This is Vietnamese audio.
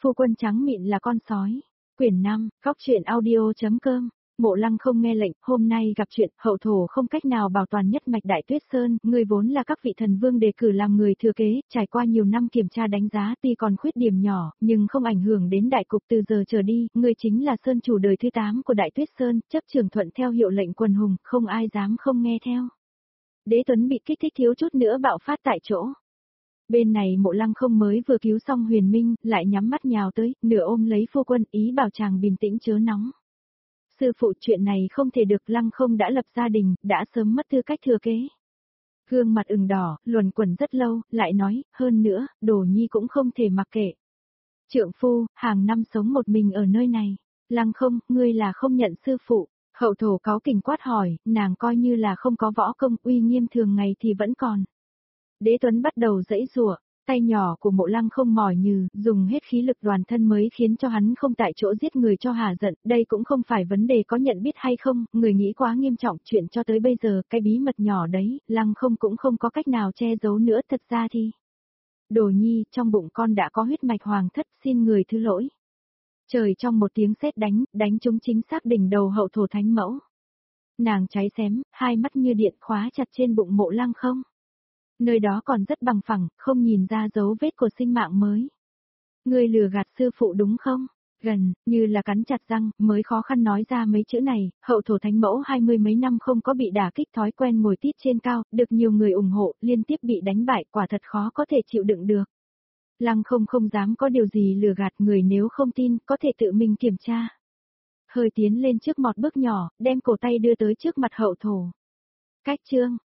Phu quân trắng mịn là con sói. Quyển 5, Góc truyện audio.com. Mộ Lăng không nghe lệnh, hôm nay gặp chuyện, hậu thổ không cách nào bảo toàn nhất mạch Đại Tuyết Sơn, người vốn là các vị thần vương đề cử làm người thừa kế, trải qua nhiều năm kiểm tra đánh giá tuy còn khuyết điểm nhỏ, nhưng không ảnh hưởng đến đại cục từ giờ trở đi, người chính là Sơn chủ đời thứ 8 của Đại Tuyết Sơn, chấp trường thuận theo hiệu lệnh quần hùng, không ai dám không nghe theo. Đế Tuấn bị kích thích thiếu chút nữa bạo phát tại chỗ. Bên này Mộ Lăng không mới vừa cứu xong Huyền Minh, lại nhắm mắt nhào tới, nửa ôm lấy phu quân, ý bảo chàng bình tĩnh chớ nóng. Sư phụ, chuyện này không thể được, Lăng không đã lập gia đình, đã sớm mất tư cách thừa kế. Gương mặt ửng đỏ, luẩn quẩn rất lâu, lại nói, hơn nữa, Đồ Nhi cũng không thể mặc kệ. Trượng phu, hàng năm sống một mình ở nơi này. Lăng không, ngươi là không nhận sư phụ. Hậu thổ cáu kỉnh quát hỏi, nàng coi như là không có võ công, uy nghiêm thường ngày thì vẫn còn. Đế Tuấn bắt đầu giãy giụa, tay nhỏ của Mộ Lăng không mỏi nhừ, dùng hết khí lực đoàn thân mới khiến cho hắn không tại chỗ giết người cho hả giận, đây cũng không phải vấn đề có nhận biết hay không, người nghĩ quá nghiêm trọng, chuyện cho tới bây giờ, cái bí mật nhỏ đấy, Lăng không cũng không có cách nào che giấu nữa, thật ra thì. Đồ Nhi, trong bụng con đã có huyết mạch hoàng thất, xin người thứ lỗi. Trời trong một tiếng sét đánh trúng chính xác đỉnh đầu hậu thổ thánh mẫu. Nàng cháy xém, hai mắt như điện khóa chặt trên bụng Mộ Lăng không. Nơi đó còn rất bằng phẳng, không nhìn ra dấu vết của sinh mạng mới. Ngươi lừa gạt sư phụ đúng không? Gần, như là cắn chặt răng, mới khó khăn nói ra mấy chữ này, hậu thổ thánh mẫu 20 mấy năm không có bị đả kích thói quen ngồi tít trên cao, được nhiều người ủng hộ, liên tiếp bị đánh bại, quả thật khó có thể chịu đựng được. Lăng không dám có điều gì lừa gạt người, nếu không tin, có thể tự mình kiểm tra. Hơi tiến lên trước một bước nhỏ, đem cổ tay đưa tới trước mặt hậu thổ. Cách chương,